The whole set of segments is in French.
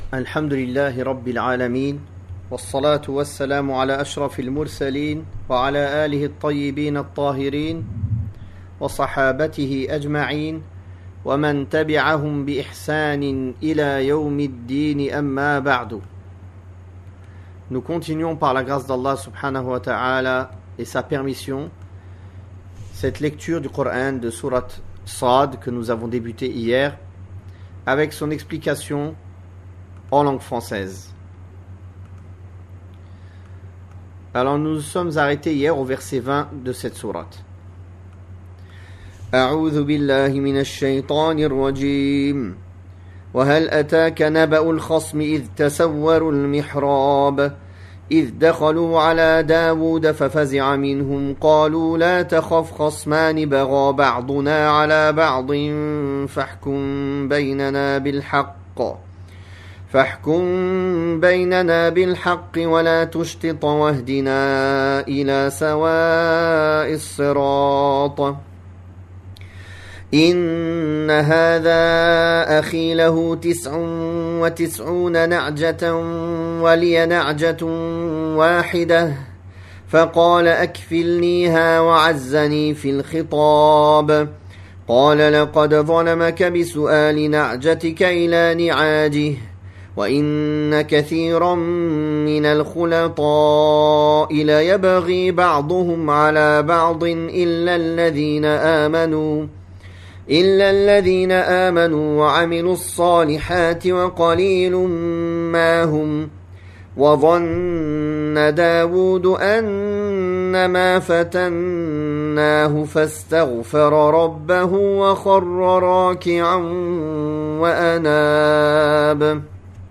الحمد لله رب العالمين والصلاة والسلام على أشرف المرسلين وعلى آله الطيبين الطاهرين وصحابته أجمعين ومن تبعهم بإحسان إلى يوم الدين أما بعد. Nous continuons par la grâce d'Allah subhanahu wa ta'ala et sa permission cette lecture du Coran de Surat Sad que nous avons débuté hier avec son explication en langue française. Alors nous sommes arrêtés hier au verset 20 de cette sourate. أعوذ بالله من الشيطان الرجيم وهل أتاك نبأ الخصم إذ تسوروا المحراب إذ دخلوا على داود ففزع منهم قالوا لا تخف خصمان بغى بعضنا على بعض فاحكم بيننا بالحق ولا تشطط واهدنا إلى سواء الصراط إن هذا أخي له 99 نعجة ولي نعجة واحدة فقال أكفلنيها وعزني في الخطاب قال لقد ظلمك بسؤال نعجتك إلى نعاجه وإن كثيرا من الخلطاء ليبغي بعضهم على بعض إلا الذين آمنوا وعملوا الصالحات وقليل ما هم وظن داود أنما فتناه فاستغفر ربه وخر راكعا وأناب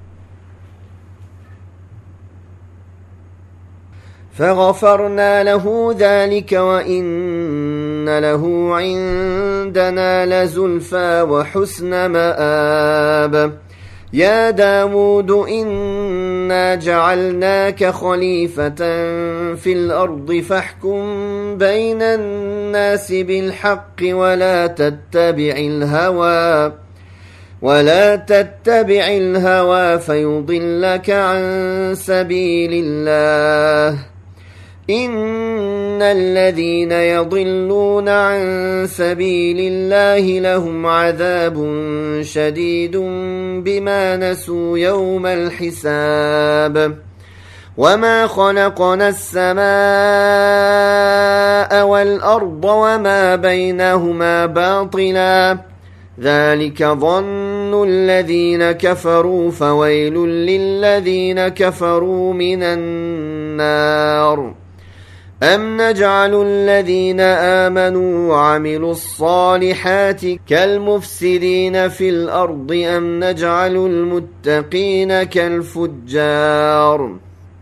فغفرنا له ذلك وإن له عندنا لزلفى وحسن مآب يا داود إنا جعلناك خليفة في الأرض فاحكم بين الناس بالحق ولا تتبع الهوى فيضلك عن سبيل الله إن الذين يضلون عن سبيل الله لهم عذاب شديد بما نسوا يوم الحساب وما خلقنا السماء والأرض وما بينهما باطلا ذلك ظن الذين كفروا فويل للذين كفروا من النار أم نجعل الذين آمنوا وعملوا الصالحات كالمفسدين في الأرض أم نجعل المتقين كالفجار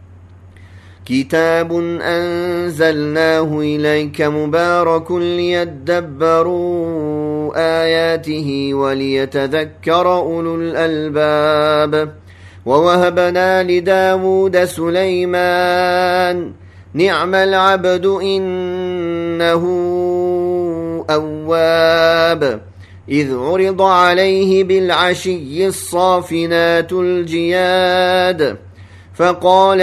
كتاب أنزلناه إليك مبارك ليدبروا آياته وليتذكر أولو الألباب ووهبنا لداود سليمان نعم العبد إنه أواب إذ عرض عليه بالعشي الصافنات الجياد فقال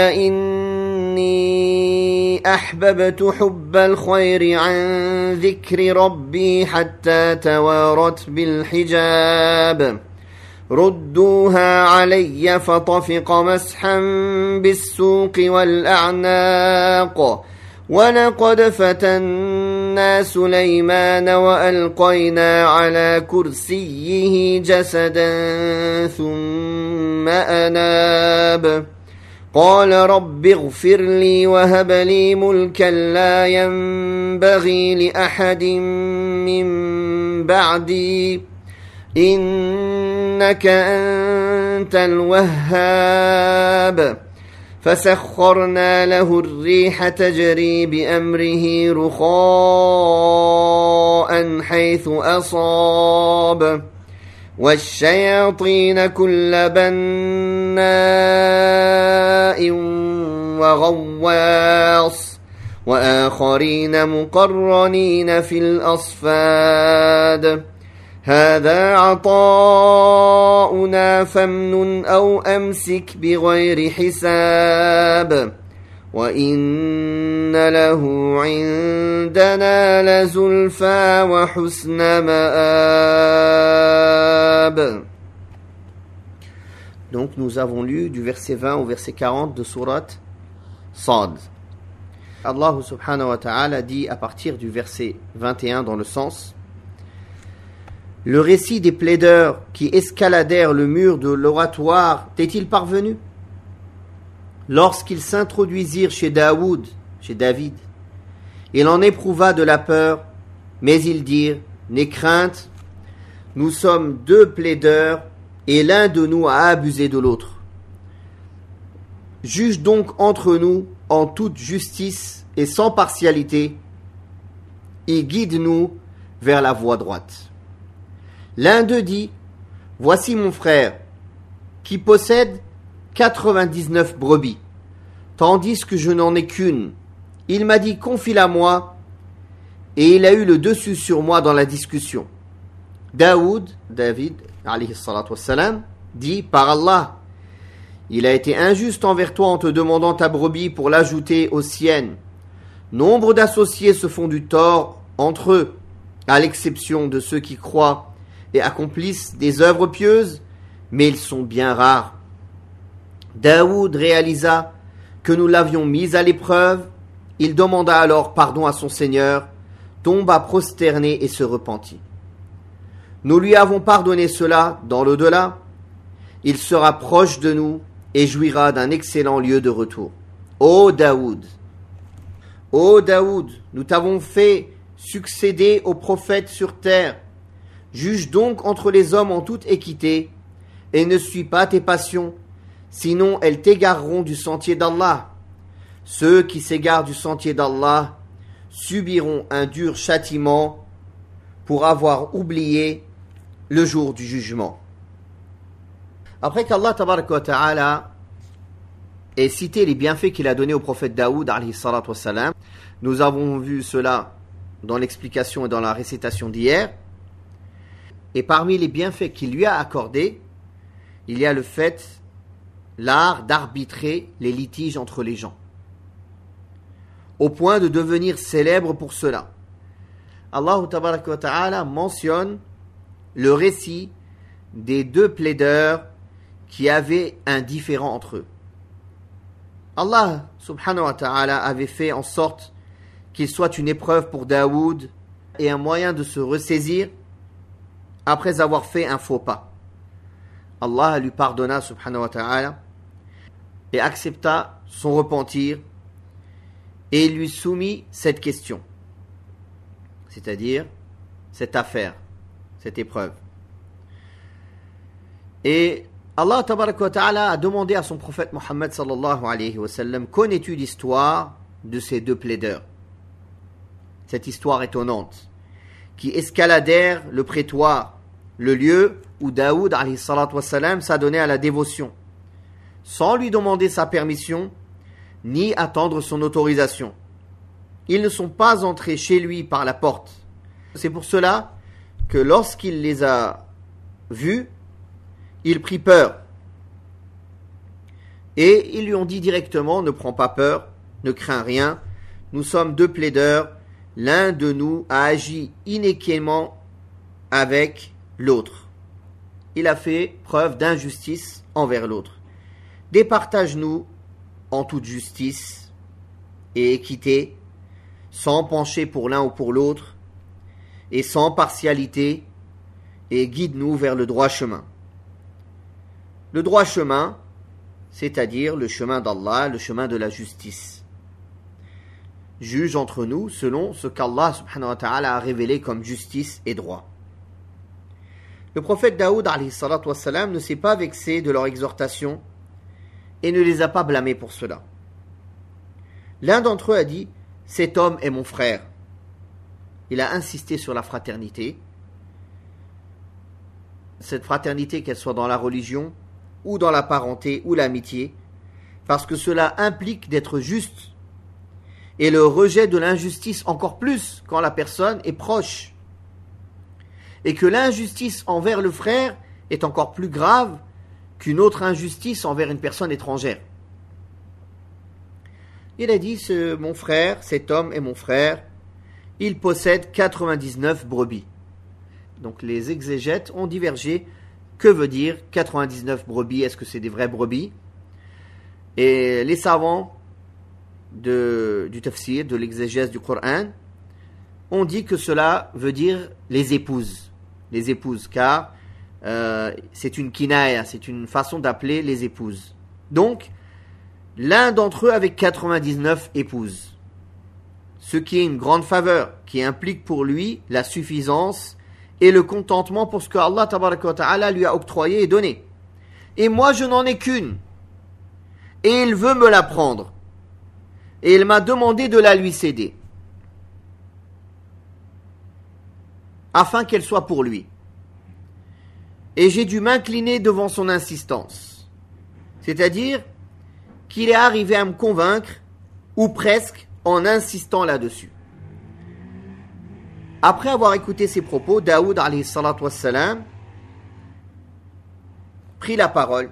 إني أحببت حب الخير عن ذكر ربي حتى توارت بالحجاب ردوها علي فطفق مسحا بالسوق والأعناق ولقد فتنا سليمان وألقينا على كرسيه جسدا ثم أناب قال رب اغفر لي وهب لي ملكا لا ينبغي لأحد من بعدي إنك أنت الوهاب فسخرنا له الريح تجري بأمره رخاء حيث أصاب والشياطين كل بناء وغواص وآخرين مقرنين في الأصفاد هذا عطاؤنا فامنن أو أمسك بغير حساب وإن له عندنا لزلفى وحسن مآب. Donc nous avons lu du verset 20 au verset 40 de sourate Sad. Allah subhanahu wa ta'ala dit à partir du verset 21 dans le sens: le récit des plaideurs qui escaladèrent le mur de l'oratoire t'est-il parvenu? Lorsqu'ils s'introduisirent chez Daoud, chez David, il en éprouva de la peur, mais ils dirent: n'aie crainte, nous sommes deux plaideurs et l'un de nous a abusé de l'autre. Juge donc entre nous en toute justice et sans partialité et guide-nous vers la voie droite. L'un d'eux dit: voici mon frère qui possède 99 brebis, tandis que je n'en ai qu'une. Il m'a dit: confie-la moi, et il a eu le dessus sur moi dans la discussion. David, alayhi salatu wassalam, dit: par Allah, il a été injuste envers toi en te demandant ta brebis pour l'ajouter aux siennes. Nombre d'associés se font du tort entre eux, à l'exception de ceux qui croient et accomplissent des œuvres pieuses, mais ils sont bien rares. Daoud réalisa que nous l'avions mis à l'épreuve. Il demanda alors pardon à son Seigneur, tomba prosterné et se repentit. Nous lui avons pardonné cela dans l'au-delà. Il sera proche de nous et jouira d'un excellent lieu de retour. Ô Daoud, nous t'avons fait succéder aux prophètes sur terre. Juge donc entre les hommes en toute équité et ne suis pas tes passions, sinon elles t'égareront du sentier d'Allah. Ceux qui s'égarent du sentier d'Allah subiront un dur châtiment pour avoir oublié le jour du jugement. Après qu'Allah tabaraka wa ta'ala ait cité les bienfaits qu'il a donnés au prophète Daoud alayhi salatu wassalam, nous avons vu cela dans l'explication et dans la récitation d'hier. Et parmi les bienfaits qu'il lui a accordés, il y a le fait, l'art d'arbitrer les litiges entre les gens, au point de devenir célèbre pour cela. Allah tabaraka wa ta'ala mentionne le récit des deux plaideurs qui avaient un différend entre eux. Allah subhanahu wa ta'ala avait fait en sorte qu'il soit une épreuve pour Daoud et un moyen de se ressaisir après avoir fait un faux pas. Allah lui pardonna subhanahu wa ta'ala et accepta son repentir et lui soumit cette question, c'est-à-dire cette affaire, cette épreuve. Et Allah tabaraka wa ta'ala a demandé à son prophète Muhammad sallallahu alayhi wa sallam: connais-tu l'histoire de ces deux plaideurs? Cette histoire étonnante qui escaladèrent le prétoire, le lieu où Daoud alayhi salatu wassalam s'adonnait à la dévotion, sans lui demander sa permission ni attendre son autorisation. Ils ne sont pas entrés chez lui par la porte. C'est pour cela que lorsqu'il les a vus, il prit peur. Et ils lui ont dit directement: ne prends pas peur, ne crains rien, nous sommes deux plaideurs, l'un de nous a agi inéquitablement avec l'autre. Il a fait preuve d'injustice envers l'autre. Départage-nous en toute justice et équité, sans pencher pour l'un ou pour l'autre, et sans partialité, et guide-nous vers le droit chemin. Le droit chemin, c'est-à-dire le chemin d'Allah, le chemin de la justice. Juge entre nous selon ce qu'Allah subhanahu wa ta'ala a révélé comme justice et droit. Le prophète Daoud alayhi salatu wassalam ne s'est pas vexé de leur exhortation et ne les a pas blâmés pour cela. L'un d'entre eux a dit: cet homme est mon frère. Il a insisté sur la fraternité. Cette fraternité, qu'elle soit dans la religion, ou dans la parenté, ou l'amitié, parce que cela implique d'être juste, et le rejet de l'injustice encore plus quand la personne est proche. et que l'injustice envers le frère est encore plus grave qu'une autre injustice envers une personne étrangère. Il a dit, mon frère, cet homme est mon frère, il possède 99 brebis. Donc les exégètes ont divergé. Que veut dire 99 brebis? Est-ce que c'est des vraies brebis? Et les savants du tafsir, de l'exégèse du Coran, ont dit que cela veut dire les épouses. Les épouses, car c'est une kinaya, c'est une façon d'appeler les épouses. Donc, l'un d'entre eux avec 99 épouses. Ce qui est une grande faveur, qui implique pour lui la suffisance et le contentement pour ce que Allah tabaraka wa ta'ala lui a octroyé et donné. Et moi, je n'en ai qu'une. Et il veut me la prendre. Et il m'a demandé de la lui céder. Afin qu'elle soit pour lui. Et j'ai dû m'incliner devant son insistance. C'est-à-dire qu'il est arrivé à me convaincre, ou presque, en insistant là-dessus. Après avoir écouté ces propos, Daoud alayhi salatu wassalam prit la parole.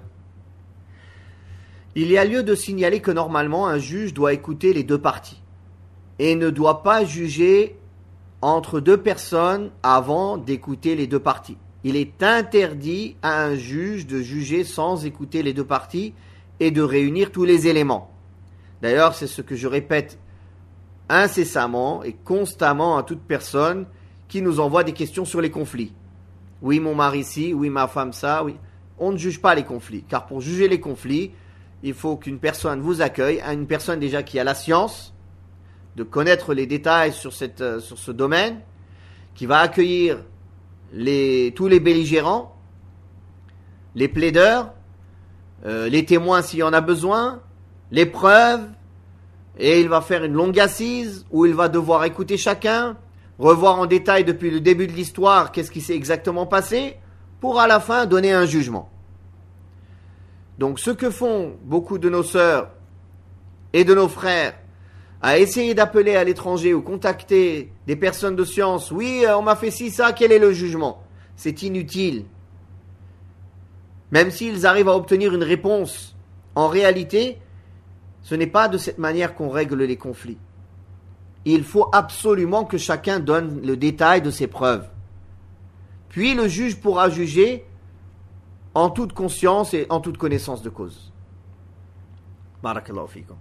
Il y a lieu de signaler que normalement un juge doit écouter les deux parties et ne doit pas juger entre deux personnes avant d'écouter les deux parties. Il est interdit à un juge de juger sans écouter les deux parties et de réunir tous les éléments. D'ailleurs, c'est ce que je répète incessamment et constamment à toute personne qui nous envoie des questions sur les conflits. Oui, mon mari ci, oui, ma femme ça, oui. On ne juge pas les conflits, car pour juger les conflits, il faut qu'une personne vous accueille, une personne déjà qui a la science de connaître les détails sur ce domaine, qui va accueillir tous les belligérants, les plaideurs, les témoins s'il y en a besoin, les preuves, et il va faire une longue assise où il va devoir écouter chacun, revoir en détail depuis le début de l'histoire qu'est-ce qui s'est exactement passé, pour à la fin donner un jugement. Donc ce que font beaucoup de nos sœurs et de nos frères, à essayer d'appeler à l'étranger ou contacter des personnes de science, oui, on m'a fait ci, ça, quel est le jugement? C'est inutile. Même s'ils arrivent à obtenir une réponse, en réalité, ce n'est pas de cette manière qu'on règle les conflits. Il faut absolument que chacun donne le détail de ses preuves. Puis le juge pourra juger en toute conscience et en toute connaissance de cause. Barakallahu fikum.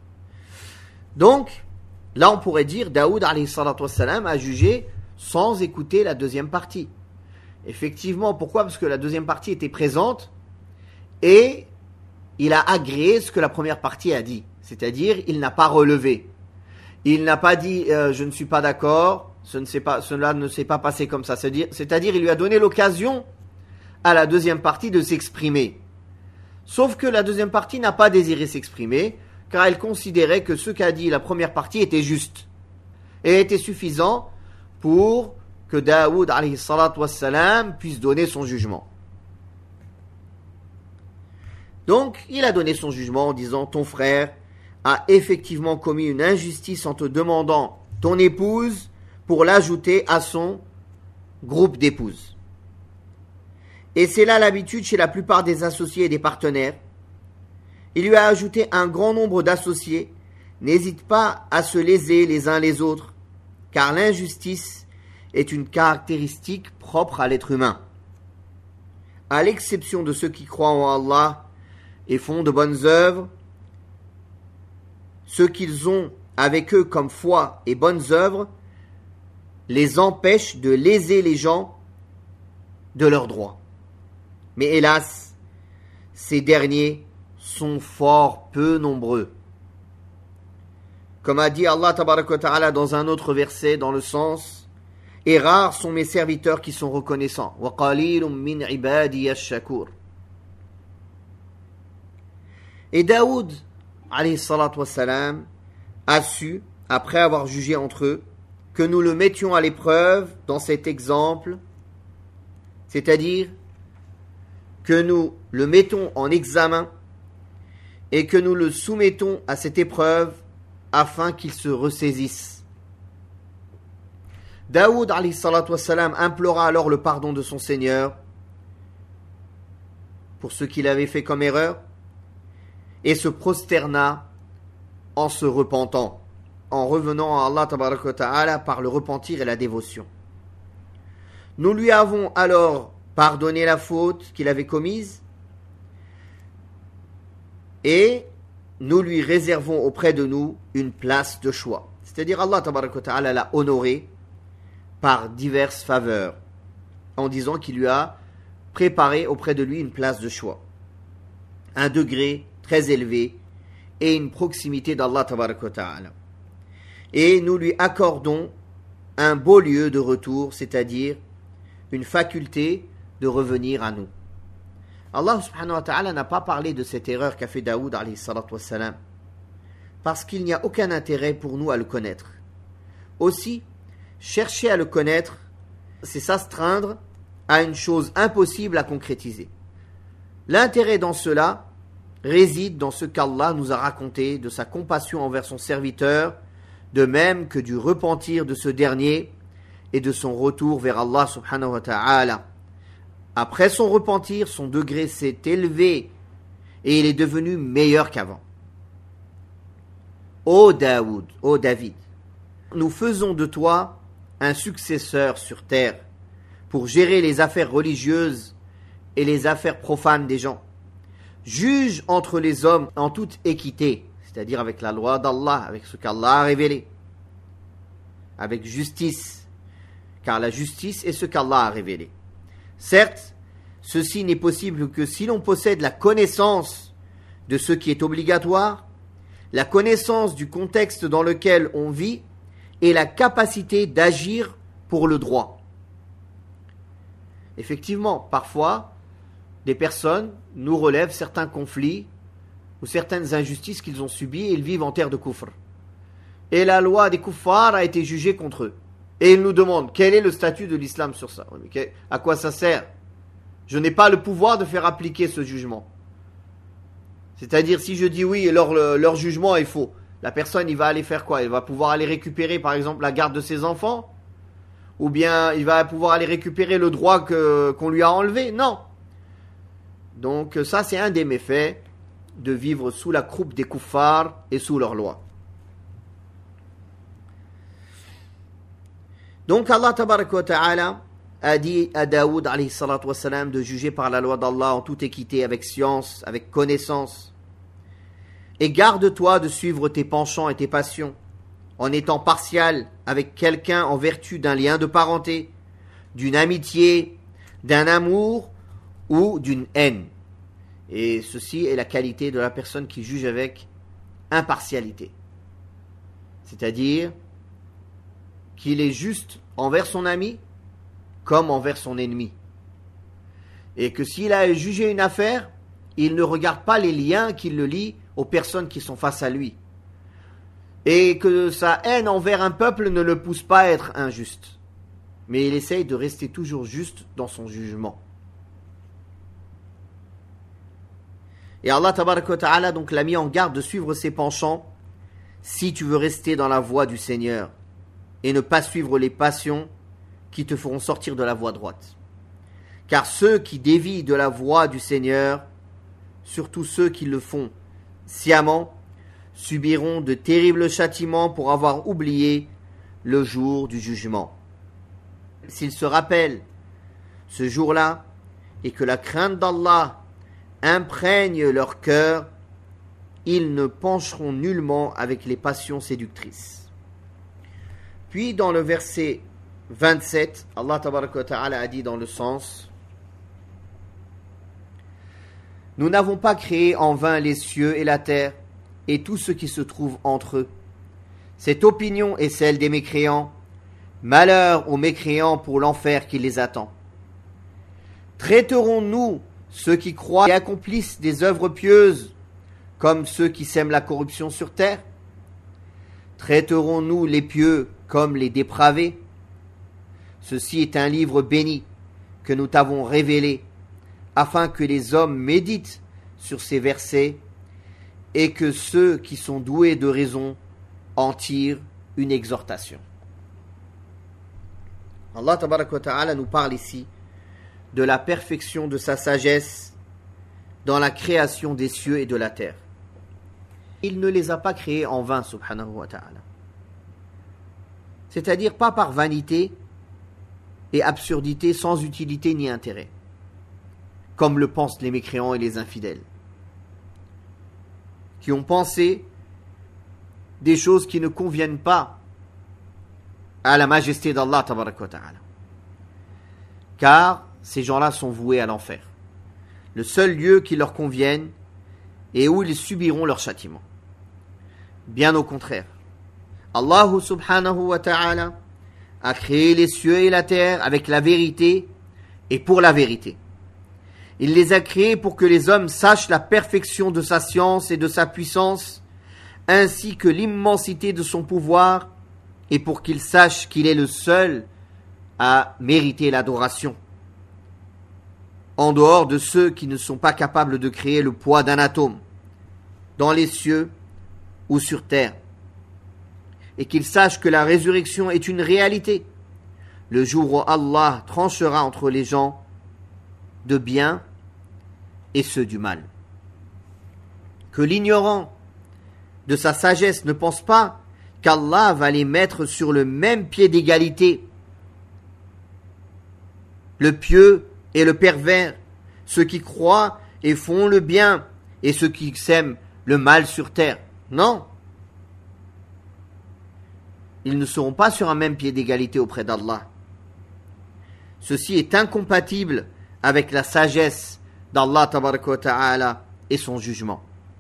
Donc, là on pourrait dire, Daoud alayhi salatu wassalam a jugé sans écouter la deuxième partie. Effectivement, pourquoi? Parce que la deuxième partie était présente et il a agréé ce que la première partie a dit. C'est-à-dire, il n'a pas relevé. Il n'a pas dit, je ne suis pas d'accord, cela ne s'est pas passé comme ça. C'est-à-dire, il lui a donné l'occasion à la deuxième partie de s'exprimer. Sauf que la deuxième partie n'a pas désiré s'exprimer, car elle considérait que ce qu'a dit la première partie était juste et était suffisant pour que Daoud alayhi salatu wassalam puisse donner son jugement. Donc, il a donné son jugement en disant, ton frère a effectivement commis une injustice en te demandant ton épouse pour l'ajouter à son groupe d'épouses. Et c'est là l'habitude chez la plupart des associés et des partenaires. Il lui a ajouté un grand nombre d'associés. N'hésite pas à se léser les uns les autres, car l'injustice est une caractéristique propre à l'être humain. À l'exception de ceux qui croient en Allah et font de bonnes œuvres, ce qu'ils ont avec eux comme foi et bonnes œuvres les empêche de léser les gens de leurs droits. Mais hélas, ces derniers sont fort peu nombreux. Comme a dit Allah tabaraka wa ta'ala dans un autre verset dans le sens, et rares sont mes serviteurs qui sont reconnaissants. Wa qalilun min ibadiy ash-shakur. Et Daoud alayhi salatu wassalam a su, après avoir jugé entre eux, que nous le mettions à l'épreuve dans cet exemple, c'est-à-dire que nous le mettons en examen et que nous le soumettons à cette épreuve afin qu'il se ressaisisse. Daoud alayhi salatu wassalam implora alors le pardon de son Seigneur pour ce qu'il avait fait comme erreur et se prosterna en se repentant, en revenant à Allah tabaraka wa ta'ala par le repentir et la dévotion. Nous lui avons alors pardonné la faute qu'il avait commise et nous lui réservons auprès de nous une place de choix. C'est-à-dire Allah tabaraka wa ta'ala l'a honoré par diverses faveurs en disant qu'il lui a préparé auprès de lui une place de choix, un degré très élevé et une proximité d'Allah tabaraka wa ta'ala. Et nous lui accordons un beau lieu de retour, c'est-à-dire une faculté de revenir à nous. Allah subhanahu wa ta'ala n'a pas parlé de cette erreur qu'a fait Daoud alayhi salatu wassalam, parce qu'il n'y a aucun intérêt pour nous à le connaître. Aussi, chercher à le connaître, c'est s'astreindre à une chose impossible à concrétiser. L'intérêt dans cela réside dans ce qu'Allah nous a raconté de sa compassion envers son serviteur, de même que du repentir de ce dernier et de son retour vers Allah subhanahu wa ta'ala. Après son repentir, son degré s'est élevé et il est devenu meilleur qu'avant. Ô Daoud, ô David, nous faisons de toi un successeur sur terre pour gérer les affaires religieuses et les affaires profanes des gens. Juge entre les hommes en toute équité, c'est-à-dire avec la loi d'Allah, avec ce qu'Allah a révélé, avec justice, car la justice est ce qu'Allah a révélé. Certes, ceci n'est possible que si l'on possède la connaissance de ce qui est obligatoire, la connaissance du contexte dans lequel on vit et la capacité d'agir pour le droit. Effectivement, parfois, des personnes nous relèvent certains conflits ou certaines injustices qu'ils ont subies et ils vivent en terre de kufr. Et la loi des kuffars a été jugée contre eux. Et ils nous demandent quel est le statut de l'islam sur ça. À quoi ça sert? Je n'ai pas le pouvoir de faire appliquer ce jugement. C'est-à-dire si je dis oui, leur jugement est faux, la personne il va aller faire quoi? Il va pouvoir aller récupérer par exemple la garde de ses enfants? Ou bien il va pouvoir aller récupérer le droit qu'on lui a enlevé? Non. Donc ça c'est un des méfaits de vivre sous la croupe des kuffars et sous leur loi. Donc Allah tabaraka wa ta'ala a dit à Daoud alayhi salatu wassalam de juger par la loi d'Allah en toute équité, avec science, avec connaissance. Et garde-toi de suivre tes penchants et tes passions, en étant partial avec quelqu'un en vertu d'un lien de parenté, d'une amitié, d'un amour ou d'une haine. Et ceci est la qualité de la personne qui juge avec impartialité. C'est-à-dire qu'il est juste envers son ami comme envers son ennemi. Et que s'il a jugé une affaire, il ne regarde pas les liens qui le lient aux personnes qui sont face à lui. Et que sa haine envers un peuple ne le pousse pas à être injuste. Mais il essaye de rester toujours juste dans son jugement. Et Allah tabaraka wa ta'ala donc l'a mis en garde de suivre ses penchants si tu veux rester dans la voie du Seigneur et ne pas suivre les passions qui te feront sortir de la voie droite. Car ceux qui dévient de la voie du Seigneur, surtout ceux qui le font sciemment, subiront de terribles châtiments pour avoir oublié le jour du jugement. S'ils se rappellent ce jour-là et que la crainte d'Allah imprègne leur cœur, ils ne pencheront nullement avec les passions séductrices. Puis dans le verset 27, Allah tabaraka wa ta'ala a dit dans le sens: nous n'avons pas créé en vain les cieux et la terre et tout ce qui se trouve entre eux. Cette opinion est celle des mécréants. Malheur aux mécréants pour l'enfer qui les attend. Traiterons-nous ceux qui croient et accomplissent des œuvres pieuses comme ceux qui sèment la corruption sur terre? Traiterons-nous les pieux comme les dépravés? Ceci est un livre béni que nous t'avons révélé, afin que les hommes méditent sur ces versets et que ceux qui sont doués de raison en tirent une exhortation. Allah tabaraka wa ta'ala nous parle ici de la perfection de sa sagesse dans la création des cieux et de la terre. Il ne les a pas créés en vain, subhanahu wa ta'ala. C'est-à-dire pas par vanité et absurdité sans utilité ni intérêt, comme le pensent les mécréants et les infidèles, qui ont pensé des choses qui ne conviennent pas à la majesté d'Allah tabaraka wa ta'ala. Car ces gens-là sont voués à l'enfer. Le seul lieu qui leur convienne et où ils subiront leur châtiment. Bien au contraire. Allah subhanahu wa ta'ala a créé les cieux et la terre avec la vérité et pour la vérité. Il les a créés pour que les hommes sachent la perfection de sa science et de sa puissance, ainsi que l'immensité de son pouvoir, et pour qu'ils sachent qu'il est le seul à mériter l'adoration, en dehors de ceux qui ne sont pas capables de créer le poids d'un atome, dans les cieux ou sur terre, et qu'ils sachent que la résurrection est une réalité, le jour où Allah tranchera entre les gens de bien et ceux du mal. Que l'ignorant de sa sagesse ne pense pas qu'Allah va les mettre sur le même pied d'égalité, le pieux et le pervers, ceux qui croient et font le bien et ceux qui sèment le mal sur terre. Non. Ils ne seront pas sur un même pied d'égalité auprès d'Allah. Ceci est incompatible avec la sagesse d'Allah tabaraka wa ta'ala et son jugement.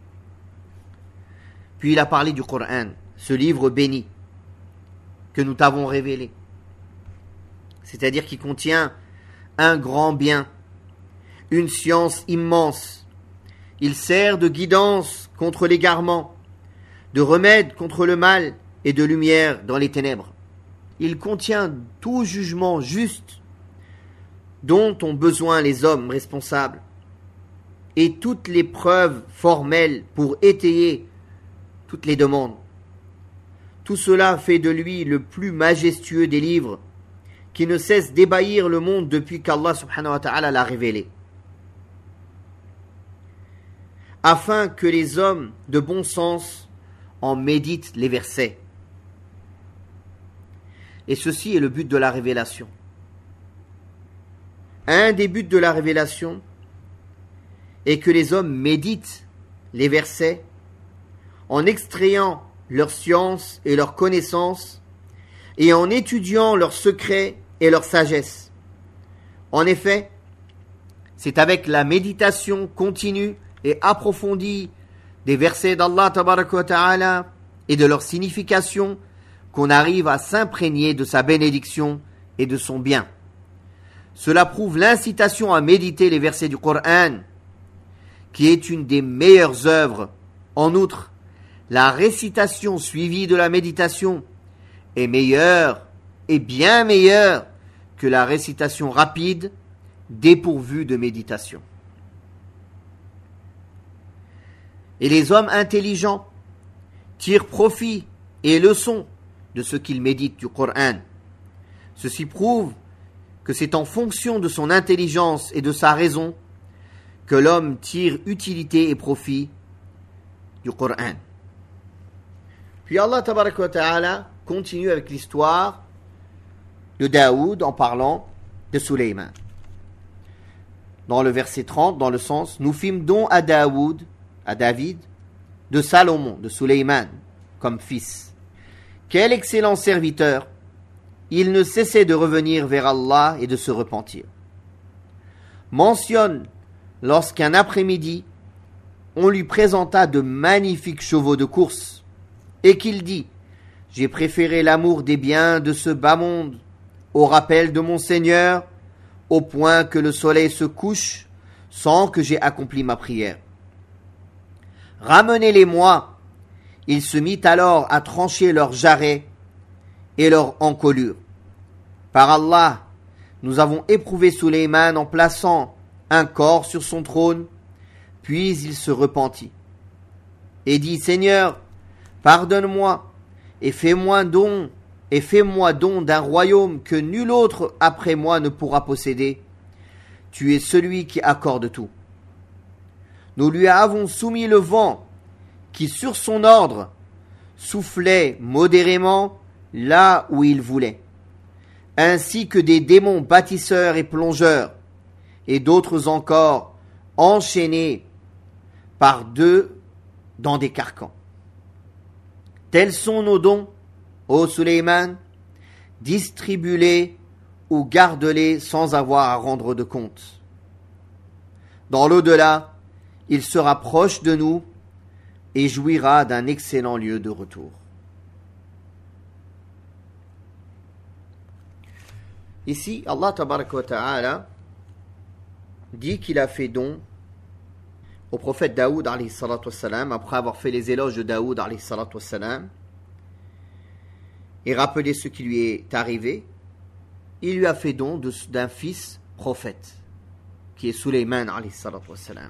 Puis il a parlé du Coran, ce livre béni que nous t'avons révélé. C'est-à-dire qui contient un grand bien, une science immense. Il sert de guidance contre l'égarement, de remède contre le mal et de lumière dans les ténèbres. Il contient tout jugement juste dont ont besoin les hommes responsables et toutes les preuves formelles pour étayer toutes les demandes. Tout cela fait de lui le plus majestueux des livres qui ne cesse d'ébahir le monde depuis qu'Allah subhanahu wa ta'ala l'a révélé, afin que les hommes de bon sens en méditent les versets. Et ceci est le but de la révélation. Un des buts de la révélation est que les hommes méditent les versets en extrayant leur science et leur connaissance et en étudiant leurs secrets et leur sagesse. En effet, c'est avec la méditation continue et approfondie des versets d'Allah tabaraka wa ta'ala et de leur signification qu'on arrive à s'imprégner de sa bénédiction et de son bien. Cela prouve l'incitation à méditer les versets du Coran, qui est une des meilleures œuvres. En outre, la récitation suivie de la méditation est meilleure et bien meilleure que la récitation rapide dépourvue de méditation. Et les hommes intelligents tirent profit et leçon de ce qu'ils méditent du Coran. Ceci prouve que c'est en fonction de son intelligence et de sa raison que l'homme tire utilité et profit du Coran. Puis Allah tabaraka wa ta'ala continue avec l'histoire de Daoud en parlant de Sulayman. Dans le verset 30, dans le sens, nous fîmes don à Daoud, à David, de Salomon, de Sulayman, comme fils. Quel excellent serviteur! Il ne cessait de revenir vers Allah et de se repentir. Mentionne lorsqu'un après-midi, on lui présenta de magnifiques chevaux de course, et qu'il dit « J'ai préféré l'amour des biens de ce bas monde au rappel de mon Seigneur, au point que le soleil se couche sans que j'aie accompli ma prière. Ramenez-les-moi. » Il se mit alors à trancher leurs jarrets et leurs encolures. Par Allah, nous avons éprouvé Sulayman en plaçant un corps sur son trône, puis il se repentit et dit « Seigneur, pardonne-moi et fais-moi don et fais-moi don d'un royaume que nul autre après moi ne pourra posséder. Tu es celui qui accorde tout. Nous lui avons soumis le vent qui, sur son ordre, soufflait modérément là où il voulait, ainsi que des démons bâtisseurs et plongeurs, et d'autres encore enchaînés par deux dans des carcans. Tels sont nos dons, ô Sulayman, distribue-les ou garde-les sans avoir à rendre de compte. Dans l'au-delà, il se rapproche de nous et jouira d'un excellent lieu de retour. Ici, Allah tabaraka wa ta'ala dit qu'il a fait don au prophète Daoud alayhi salatu wassalam, après avoir fait les éloges de Daoud alayhi salatu wassalam, et rappelé ce qui lui est arrivé. Il lui a fait don d'un fils prophète, qui est Sulayman alayhi salatu wassalam,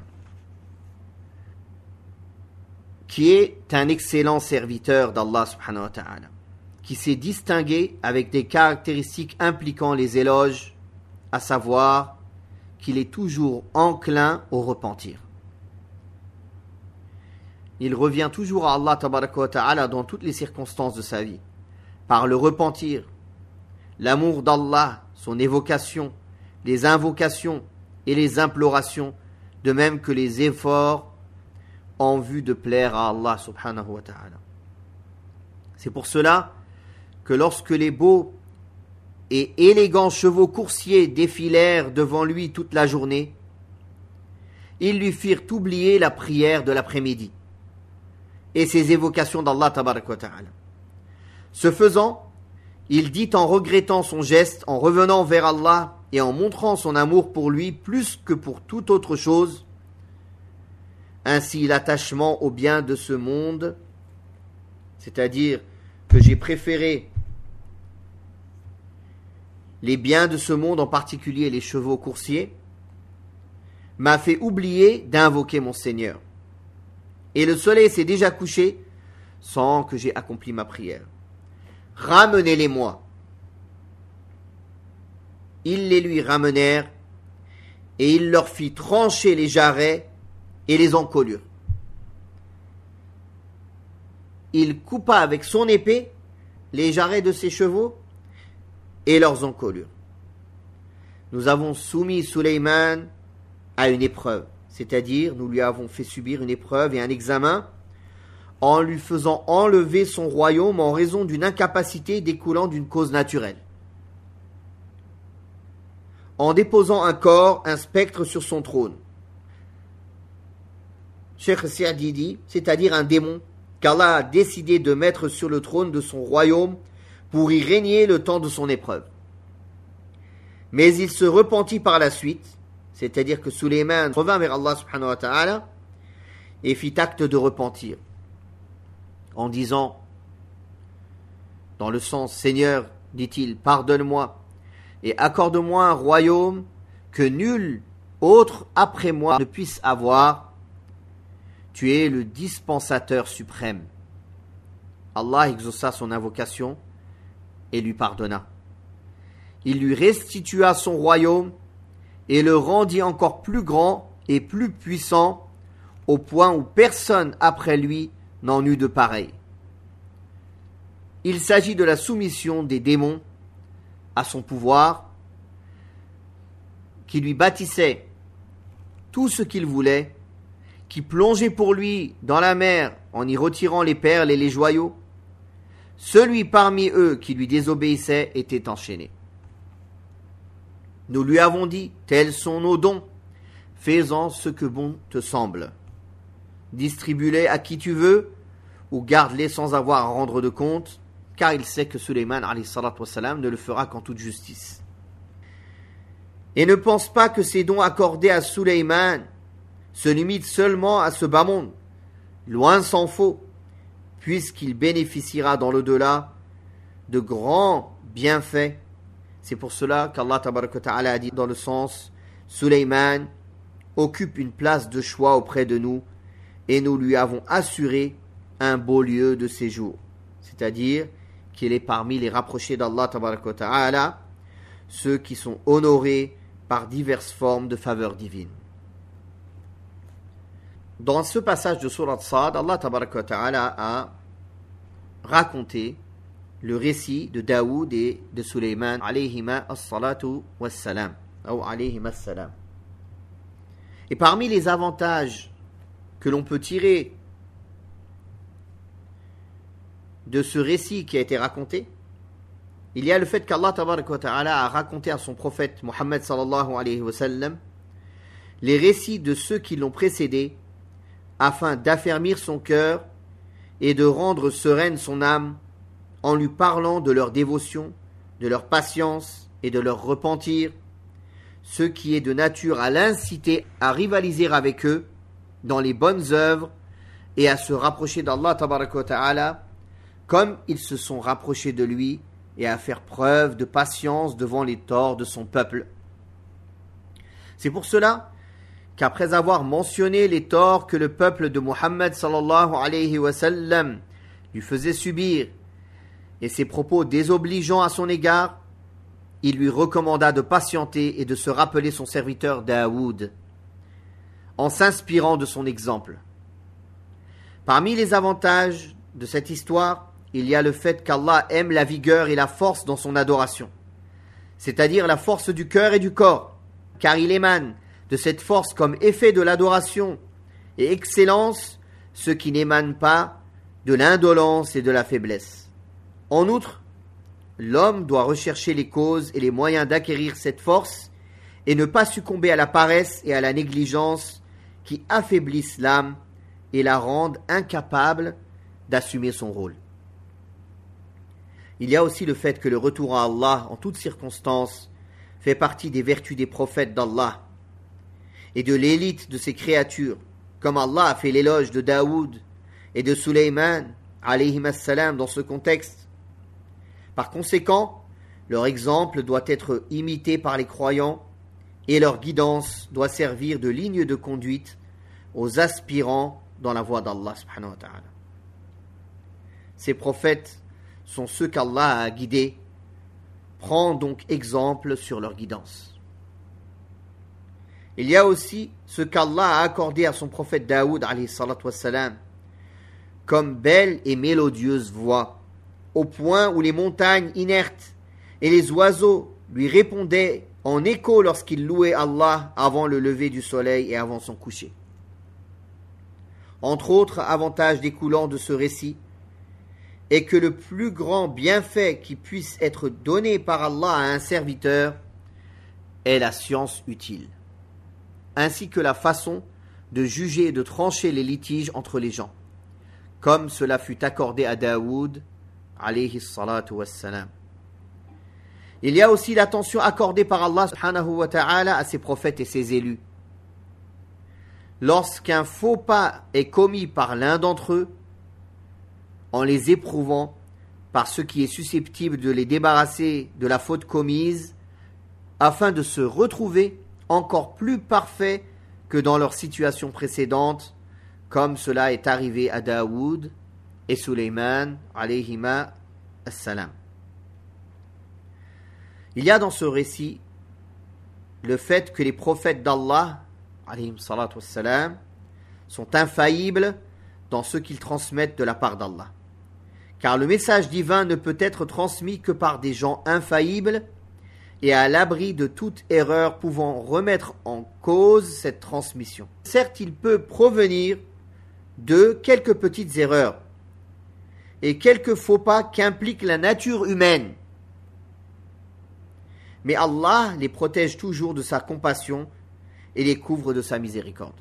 qui est un excellent serviteur d'Allah subhanahu wa ta'ala, qui s'est distingué avec des caractéristiques impliquant les éloges, à savoir qu'il est toujours enclin au repentir. Il revient toujours à Allah tabaraka wa ta'ala dans toutes les circonstances de sa vie, par le repentir, l'amour d'Allah, son évocation, les invocations et les implorations, de même que les efforts en vue de plaire à Allah subhanahu wa ta'ala. C'est pour cela que lorsque les beaux et élégants chevaux coursiers défilèrent devant lui toute la journée, ils lui firent oublier la prière de l'après-midi et ses évocations d'Allah tabaraka wa ta'ala. Ce faisant, il dit en regrettant son geste, en revenant vers Allah et en montrant son amour pour lui plus que pour toute autre chose, ainsi l'attachement aux biens de ce monde, c'est-à-dire que j'ai préféré les biens de ce monde, en particulier les chevaux coursiers, m'a fait oublier d'invoquer mon Seigneur. Et le soleil s'est déjà couché sans que j'aie accompli ma prière. Ramenez-les-moi. Ils les lui ramenèrent et il leur fit trancher les jarrets et les encolures. Il coupa avec son épée les jarrets de ses chevaux et leurs encolures. Nous avons soumis Sulayman à une épreuve, c'est-à-dire nous lui avons fait subir une épreuve et un examen en lui faisant enlever son royaume en raison d'une incapacité découlant d'une cause naturelle, en déposant un spectre sur son trône. Cheikh Sa'di dit, c'est-à-dire un démon qu'Allah a décidé de mettre sur le trône de son royaume pour y régner le temps de son épreuve. Mais il se repentit par la suite, c'est-à-dire que Sulayman revint vers Allah subhanahu wa ta'ala et fit acte de repentir, en disant, dans le sens, Seigneur, dit-il, pardonne-moi et accorde-moi un royaume que nul autre après moi ne puisse avoir. Tu es le dispensateur suprême. Allah exauça son invocation et lui pardonna. Il lui restitua son royaume et le rendit encore plus grand et plus puissant, au point où personne après lui n'en eut de pareil. Il s'agit de la soumission des démons à son pouvoir, qui lui bâtissaient tout ce qu'il voulait, qui plongeait pour lui dans la mer en y retirant les perles et les joyaux. Celui parmi eux qui lui désobéissait était enchaîné. Nous lui avons dit, tels sont nos dons, fais-en ce que bon te semble. Distribue-les à qui tu veux, ou garde-les sans avoir à rendre de compte, car il sait que Sulayman alayhi salatu wassalam ne le fera qu'en toute justice. Et ne pense pas que ces dons accordés à Sulayman se limitent seulement à ce bas monde. Loin s'en faut, puisqu'il bénéficiera dans l'au-delà de grands bienfaits. C'est pour cela qu'Allah tabaraka wa ta'ala a dit dans le sens, Sulayman occupe une place de choix auprès de nous et nous lui avons assuré un beau lieu de séjour. C'est-à-dire qu'il est parmi les rapprochés d'Allah tabaraka wa ta'ala, ceux qui sont honorés par diverses formes de faveurs divines. Dans ce passage de Surat Sad, Allah tabaraka wa ta'ala a raconté le récit de Daoud et de Sulayman alayhima as-salatu was-salam, ou alayhima as-salam. Et parmi les avantages que l'on peut tirer de ce récit qui a été raconté, il y a le fait qu'Allah tabaraka wa ta'ala a raconté à son prophète Muhammad sallallahu alayhi wa sallam les récits de ceux qui l'ont précédé afin d'affermir son cœur et de rendre sereine son âme en lui parlant de leur dévotion, de leur patience et de leur repentir, ce qui est de nature à l'inciter à rivaliser avec eux dans les bonnes œuvres et à se rapprocher d'Allah tabaraka wa ta'ala comme ils se sont rapprochés de lui et à faire preuve de patience devant les torts de son peuple. C'est pour cela qu'après avoir mentionné les torts que le peuple de Muhammad sallallahu alayhi wa sallam lui faisait subir et ses propos désobligeants à son égard, il lui recommanda de patienter et de se rappeler son serviteur Daoud en s'inspirant de son exemple. Parmi les avantages de cette histoire, il y a le fait qu'Allah aime la vigueur et la force dans son adoration, c'est-à-dire la force du cœur et du corps, car il émane de cette force comme effet de l'adoration et excellence ce qui n'émane pas de l'indolence et de la faiblesse. En outre, l'homme doit rechercher les causes et les moyens d'acquérir cette force et ne pas succomber à la paresse et à la négligence qui affaiblissent l'âme et la rendent incapable d'assumer son rôle. Il y a aussi le fait que le retour à Allah en toutes circonstances fait partie des vertus des prophètes d'Allah et de l'élite de ses créatures, comme Allah a fait l'éloge de Daoud et de Sulayman alayhim as-salam dans ce contexte. Par conséquent, leur exemple doit être imité par les croyants et leur guidance doit servir de ligne de conduite aux aspirants dans la voie d'Allah subhanahu wa ta'ala. Ces prophètes sont ceux qu'Allah a guidés. Prends donc exemple sur leur guidance. Il y a aussi ce qu'Allah a accordé à son prophète Daoud alayhi salatu wassalam comme belle et mélodieuse voix, au point où les montagnes inertes et les oiseaux lui répondaient en écho lorsqu'il louait Allah avant le lever du soleil et avant son coucher. Entre autres avantages découlant de ce récit est que le plus grand bienfait qui puisse être donné par Allah à un serviteur est la science utile, ainsi que la façon de juger et de trancher les litiges entre les gens, comme cela fut accordé à Daoud alayhi salatu wassalam. Il y a aussi l'attention accordée par Allah subhanahu wa ta'ala à ses prophètes et ses élus. Lorsqu'un faux pas est commis par l'un d'entre eux, en les éprouvant par ce qui est susceptible de les débarrasser de la faute commise, afin de se retrouver encore plus parfaits que dans leur situation précédente, comme cela est arrivé à Daoud et Sulayman alayhima as-salam. Il y a dans ce récit le fait que les prophètes d'Allah alayhim salatu wassalam sont infaillibles dans ce qu'ils transmettent de la part d'Allah. Car le message divin ne peut être transmis que par des gens infaillibles et à l'abri de toute erreur pouvant remettre en cause cette transmission. Certes, il peut provenir de quelques petites erreurs et quelques faux pas qu'implique la nature humaine. Mais Allah les protège toujours de sa compassion et les couvre de sa miséricorde.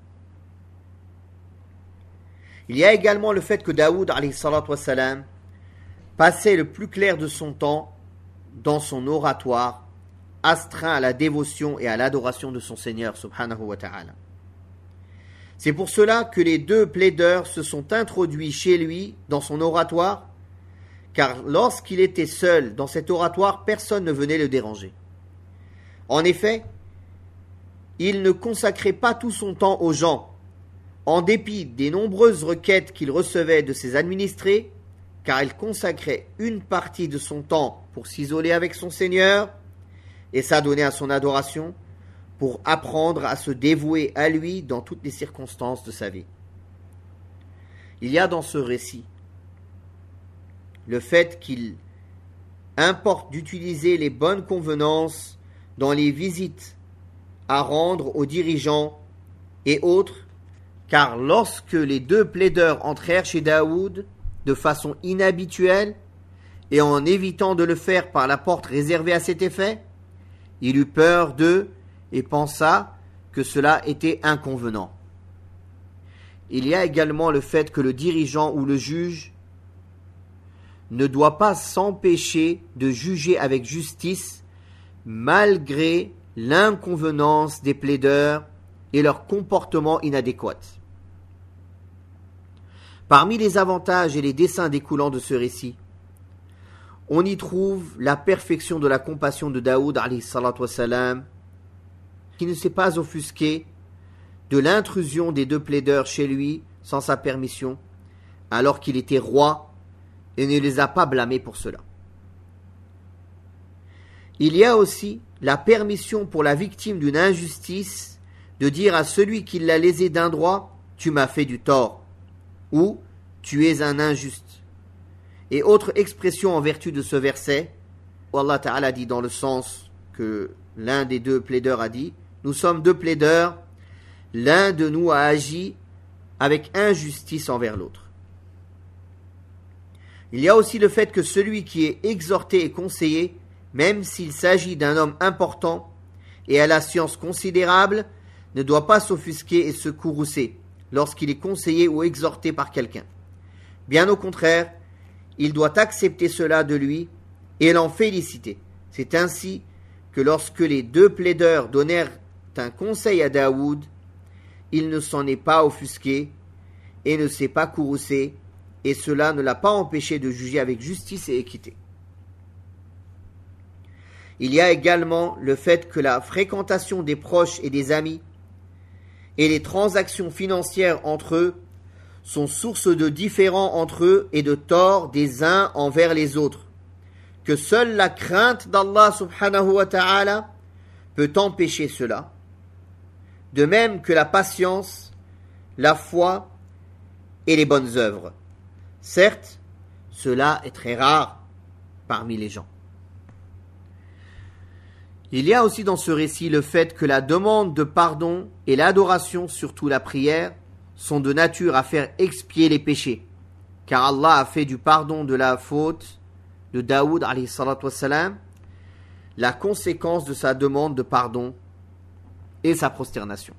Il y a également le fait que Daoud alayhi salatu wassalam passait le plus clair de son temps dans son oratoire, astreint à la dévotion et à l'adoration de son Seigneur subhanahu wa ta'ala. C'est pour cela que les deux plaideurs se sont introduits chez lui dans son oratoire, car lorsqu'il était seul dans cet oratoire, personne ne venait le déranger. En effet, il ne consacrait pas tout son temps aux gens, en dépit des nombreuses requêtes qu'il recevait de ses administrés, car il consacrait une partie de son temps pour s'isoler avec son Seigneur et s'adonner à son adoration, pour apprendre à se dévouer à lui dans toutes les circonstances de sa vie. Il y a dans ce récit le fait qu'il importe d'utiliser les bonnes convenances dans les visites à rendre aux dirigeants et autres, car lorsque les deux plaideurs entrèrent chez Daoud de façon inhabituelle et en évitant de le faire par la porte réservée à cet effet, il eut peur d'eux et pensa que cela était inconvenant. Il y a également le fait que le dirigeant ou le juge ne doit pas s'empêcher de juger avec justice malgré l'inconvenance des plaideurs et leur comportement inadéquat. Parmi les avantages et les desseins découlant de ce récit, on y trouve la perfection de la compassion de Daoud alayhi salatu wassalam, qui ne s'est pas offusqué de l'intrusion des deux plaideurs chez lui sans sa permission, alors qu'il était roi, et ne les a pas blâmés pour cela. Il y a aussi la permission pour la victime d'une injustice de dire à celui qui l'a lésé d'un droit « tu m'as fait du tort » ou « tu es un injuste ». Et autre expression en vertu de ce verset, où Allah Ta'ala dit dans le sens que l'un des deux plaideurs a dit « nous sommes deux plaideurs, l'un de nous a agi avec injustice envers l'autre ». Il y a aussi le fait que celui qui est exhorté et conseillé, même s'il s'agit d'un homme important et à la science considérable, ne doit pas s'offusquer et se courroucer lorsqu'il est conseillé ou exhorté par quelqu'un. Bien au contraire, il doit accepter cela de lui et l'en féliciter. C'est ainsi que lorsque les deux plaideurs donnèrent un conseil à Daoud, il ne s'en est pas offusqué et ne s'est pas courroucé, et cela ne l'a pas empêché de juger avec justice et équité. Il y a également le fait que la fréquentation des proches et des amis et les transactions financières entre eux sont source de différends entre eux et de torts des uns envers les autres, que seule la crainte d'Allah subhanahu wa ta'ala peut empêcher cela, de même que la patience, la foi et les bonnes œuvres. Certes, cela est très rare parmi les gens. Il y a aussi dans ce récit le fait que la demande de pardon et l'adoration, surtout la prière, sont de nature à faire expier les péchés, car Allah a fait du pardon de la faute de Daoud alayhi salatu wassalam la conséquence de sa demande de pardon et sa prosternation.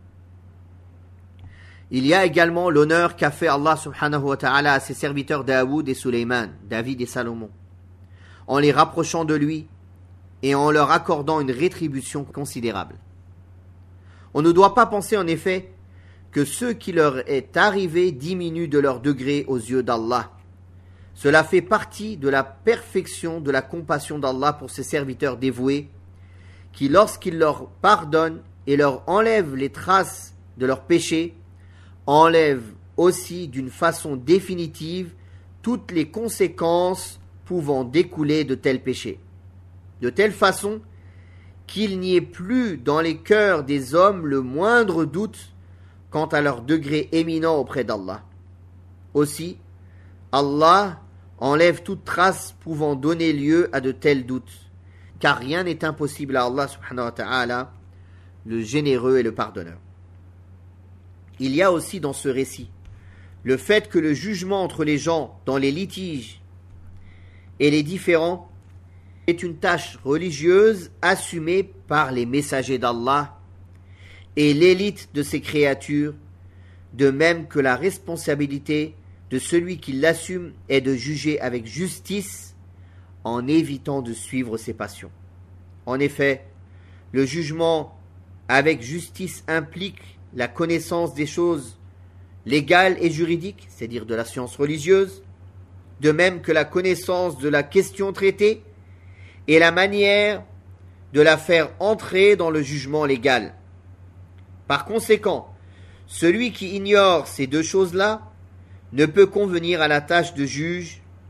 Il y a également l'honneur qu'a fait Allah subhanahu wa ta'ala à ses serviteurs Daoud et Sulayman, David et Salomon, en les rapprochant de lui et en leur accordant une rétribution considérable. On ne doit pas penser en effet que ce qui leur est arrivé diminue de leur degré aux yeux d'Allah. Cela fait partie de la perfection de la compassion d'Allah pour ses serviteurs dévoués, qui lorsqu'il leur pardonne et leur enlève les traces de leurs péchés, enlève aussi d'une façon définitive toutes les conséquences pouvant découler de tels péchés, de telle façon qu'il n'y ait plus dans les cœurs des hommes le moindre doute quant à leur degré éminent auprès d'Allah. Aussi, Allah enlève toute trace pouvant donner lieu à de tels doutes, car rien n'est impossible à Allah subhanahu wa ta'ala, le généreux et le pardonneur. Il y a aussi dans ce récit le fait que le jugement entre les gens dans les litiges et les différends est une tâche religieuse assumée par les messagers d'Allah et l'élite de ses créatures, de même que la responsabilité de celui qui l'assume est de juger avec justice en évitant de suivre ses passions. En effet, le jugement avec justice implique la connaissance des choses légales et juridiques, c'est-à-dire de la science religieuse, de même que la connaissance de la question traitée et la manière de la faire entrer dans le jugement légal. Par conséquent, celui qui ignore ces deux choses-là ne peut convenir à la tâche de juge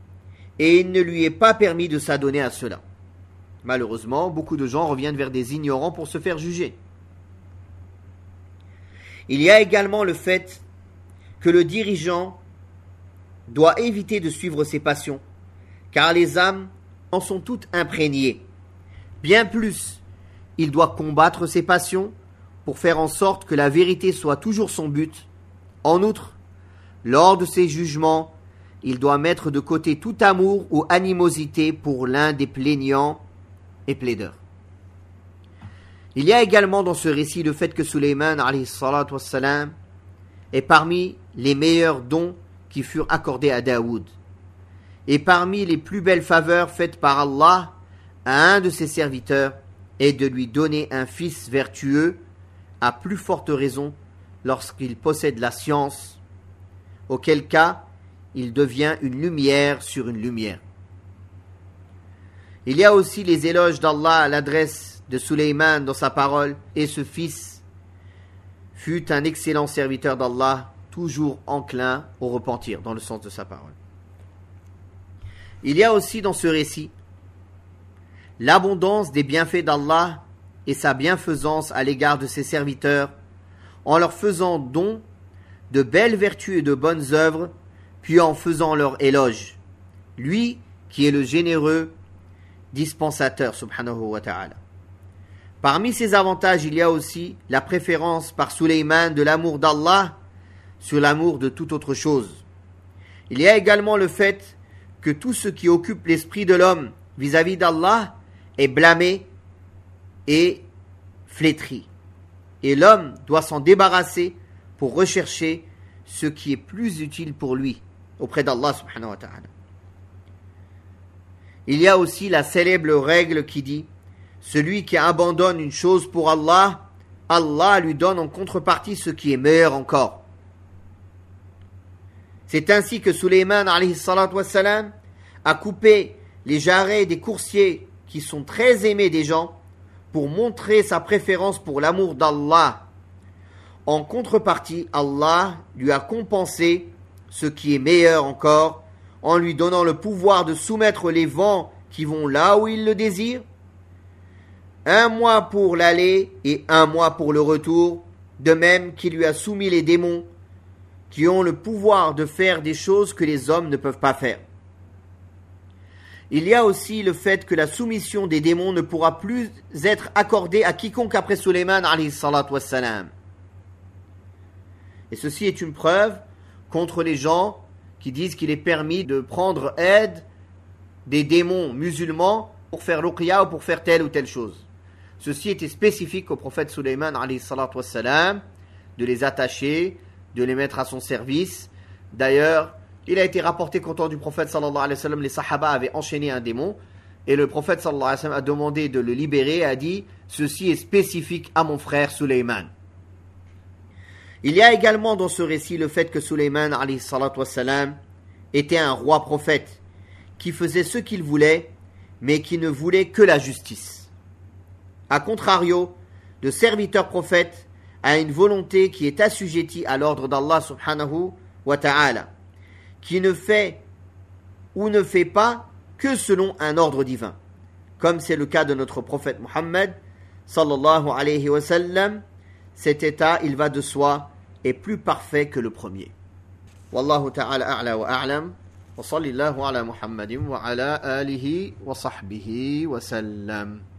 et il ne lui est pas permis de s'adonner à cela. Malheureusement, beaucoup de gens reviennent vers des ignorants pour se faire juger. Il y a également le fait que le dirigeant doit éviter de suivre ses passions, car les âmes en sont toutes imprégnées. Bien plus, il doit combattre ses passions pour faire en sorte que la vérité soit toujours son but. En outre, lors de ses jugements, il doit mettre de côté tout amour ou animosité pour l'un des plaignants et plaideurs. Il y a également dans ce récit le fait que Sulayman alayhi salatu wassalam est parmi les meilleurs dons qui furent accordés à Daoud et parmi les plus belles faveurs faites par Allah à un de ses serviteurs est de lui donner un fils vertueux, à plus forte raison lorsqu'il possède la science, auquel cas il devient une lumière sur une lumière. Il y a aussi les éloges d'Allah à l'adresse de Sulayman dans sa parole, et ce fils fut un excellent serviteur d'Allah, toujours enclin au repentir, dans le sens de sa parole. Il y a aussi dans ce récit l'abondance des bienfaits d'Allah et sa bienfaisance à l'égard de ses serviteurs, en leur faisant don de belles vertus et de bonnes œuvres, puis en faisant leur éloge. Lui qui est le généreux dispensateur, subhanahu wa ta'ala. Parmi ces avantages, il y a aussi la préférence par Sulayman de l'amour d'Allah sur l'amour de toute autre chose. Il y a également le fait que tout ce qui occupe l'esprit de l'homme vis-à-vis d'Allah est blâmé et flétri. Et l'homme doit s'en débarrasser pour rechercher ce qui est plus utile pour lui auprès d'Allah subhanahu wa ta'ala. Il y a aussi la célèbre règle qui dit: celui qui abandonne une chose pour Allah, Allah lui donne en contrepartie ce qui est meilleur encore. C'est ainsi que Sulayman alayhi salatu wassalam a coupé les jarrets des coursiers qui sont très aimés des gens pour montrer sa préférence pour l'amour d'Allah. En contrepartie, Allah lui a compensé ce qui est meilleur encore en lui donnant le pouvoir de soumettre les vents qui vont là où il le désire, 1 mois pour l'aller et 1 mois pour le retour, de même qu'il lui a soumis les démons qui ont le pouvoir de faire des choses que les hommes ne peuvent pas faire. Il y a aussi le fait que la soumission des démons ne pourra plus être accordée à quiconque après Sulayman alayhi salatu wassalam. Et ceci est une preuve contre les gens qui disent qu'il est permis de prendre aide des démons musulmans pour faire ruqya ou pour faire telle ou telle chose. Ceci était spécifique au prophète Sulayman alayhi salatu wassalam, de les attacher, de les mettre à son service. D'ailleurs, il a été rapporté qu'au temps du prophète sallallahu alayhi wa sallam, les sahaba avaient enchaîné un démon et le prophète sallallahu alayhi wa sallam a demandé de le libérer et a dit: ceci est spécifique à mon frère Sulayman. Il y a également dans ce récit le fait que Sulayman alayhi salatu wassalam était un roi prophète qui faisait ce qu'il voulait mais qui ne voulait que la justice. A contrario, le serviteur prophète a une volonté qui est assujettie à l'ordre d'Allah subhanahu wa ta'ala, qui ne fait ou ne fait pas que selon un ordre divin, comme c'est le cas de notre prophète Muhammad sallallahu alayhi wa sallam. Cet état, il va de soi, est plus parfait que le premier. Wallahu ta'ala a'la wa a'lam, wa sallallahu ala Muhammadin wa ala alihi wa sahbihi wa sallam.